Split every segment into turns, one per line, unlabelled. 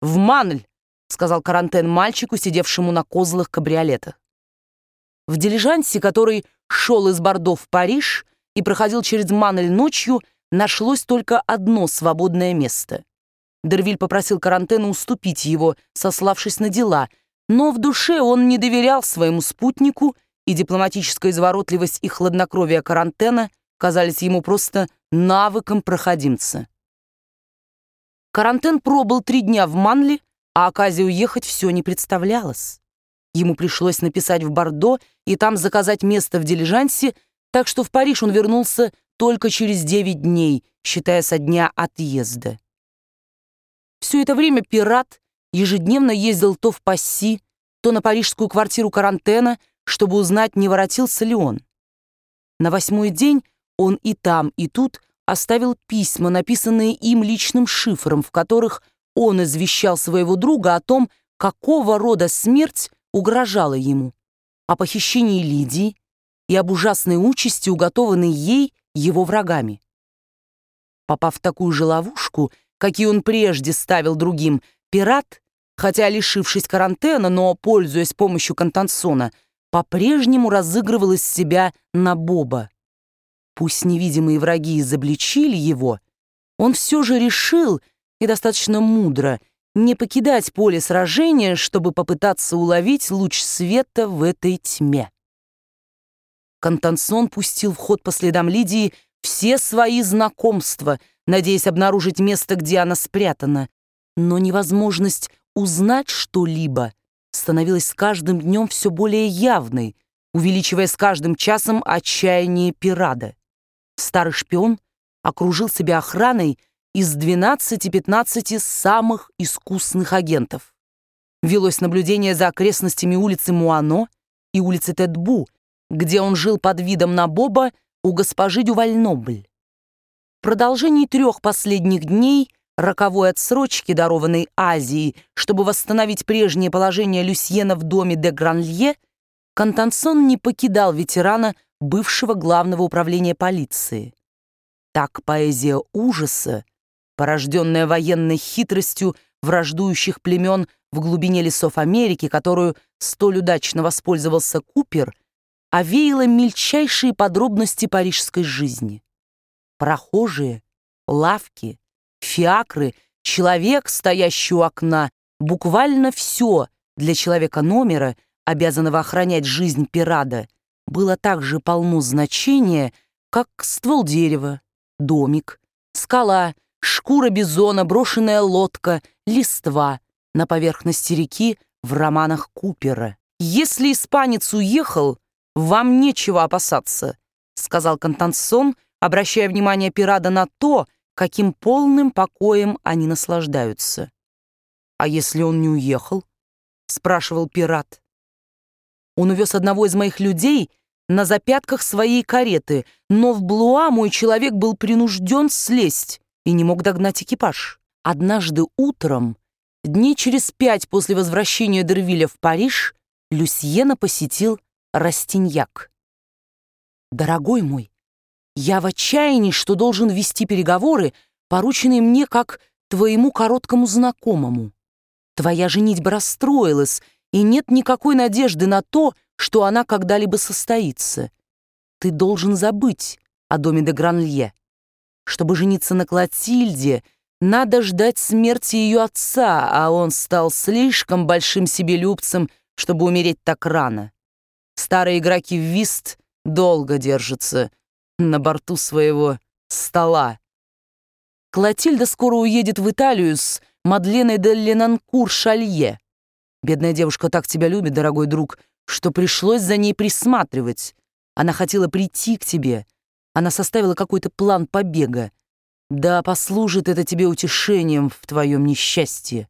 в Манль!» — сказал Карантен мальчику, сидевшему на козлах кабриолета. В дилижансе, который шел из Бордо в Париж и проходил через Манль ночью, нашлось только одно свободное место. Дервиль попросил Карантена уступить его, сославшись на дела, но в душе он не доверял своему спутнику, и дипломатическая изворотливость и хладнокровие Карантена казались ему просто навыком проходимца. Карантен пробыл 3 дня в Манле, а оказии уехать все не представлялось. Ему пришлось написать в Бордо и там заказать место в дилижансе, так что в Париж он вернулся только через 9 дней, считая со дня отъезда. Все это время пират ежедневно ездил то в Пасси, то на парижскую квартиру Карантена, чтобы узнать, не воротился ли он. На 8-й день он и там, и тут оставил письма, написанные им личным шифром, в которых он извещал своего друга о том, какого рода смерть угрожала ему, о похищении Лидии и об ужасной участи, уготованной ей его врагами. Попав в такую же ловушку, какие он прежде ставил другим, пират, хотя лишившись Карантена, но пользуясь помощью Контансона, по-прежнему разыгрывал из себя набоба. Пусть невидимые враги изобличили его, он все же решил, и достаточно мудро, не покидать поле сражения, чтобы попытаться уловить луч света в этой тьме. Контансон пустил в ход по следам Лидии все свои знакомства, надеясь обнаружить место, где она спрятана, но невозможность узнать что-либо становилась с каждым днем все более явной, увеличивая с каждым часом отчаяние пирата. Старый шпион окружил себя охраной из 12-15 самых искусных агентов. Велось наблюдение за окрестностями улицы Муано и улицы Тетбу, где он жил под видом набоба у госпожи Дювальнобль. В продолжении 3 последних дней роковой отсрочки, дарованной Азией, чтобы восстановить прежнее положение Люсьена в доме де Гранлье, Контансон не покидал ветерана бывшего главного управления полиции. Так поэзия ужаса, порожденная военной хитростью враждующих племен в глубине лесов Америки, которую столь удачно воспользовался Купер, овеяла мельчайшие подробности парижской жизни. Прохожие, лавки, фиакры, человек, стоящий у окна, буквально все для человека номера, обязанного охранять жизнь пирата, было так же полно значения, как ствол дерева, домик, скала, шкура бизона, брошенная лодка, листва на поверхности реки в романах Купера. «Если испанец уехал, вам нечего опасаться», — сказал Контансон, обращая внимание пирата на то, каким полным покоем они наслаждаются. «А если он не уехал?» — спрашивал пират. «Он увез одного из моих людей на запятках своей кареты, но в Блуа мой человек был принужден слезть и не мог догнать экипаж. Однажды утром, дней через 5 после возвращения Дервиля в Париж, Люсьена посетил Растиньяк. «Дорогой мой, я в отчаянии, что должен вести переговоры, порученные мне как твоему короткому знакомому. Твоя женитьба расстроилась, и нет никакой надежды на то, что она когда-либо состоится. Ты должен забыть о доме де Гранлье. Чтобы жениться на Клотильде, надо ждать смерти ее отца, а он стал слишком большим себелюбцем, чтобы умереть так рано. Старые игроки в вист долго держатся на борту своего стола. Клотильда скоро уедет в Италию с Мадленой де Ленанкур-Шалье. Бедная девушка так тебя любит, дорогой друг, что пришлось за ней присматривать. Она хотела прийти к тебе. Она составила какой-то план побега. Да послужит это тебе утешением в твоем несчастье».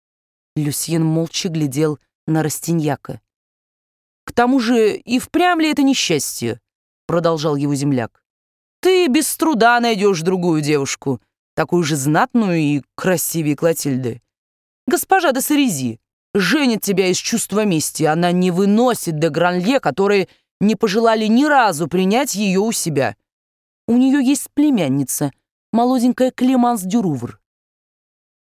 Люсьен молча глядел на Растиньяка. «К тому же и впрямь ли это несчастье?» — продолжал его земляк. «Ты без труда найдешь другую девушку, такую же знатную и красивее Клотильды. Госпожа де Сарези женит тебя из чувства мести. Она не выносит де Гранлье, которые не пожелали ни разу принять ее у себя. У нее есть племянница, молоденькая Клеманс Дюрувр.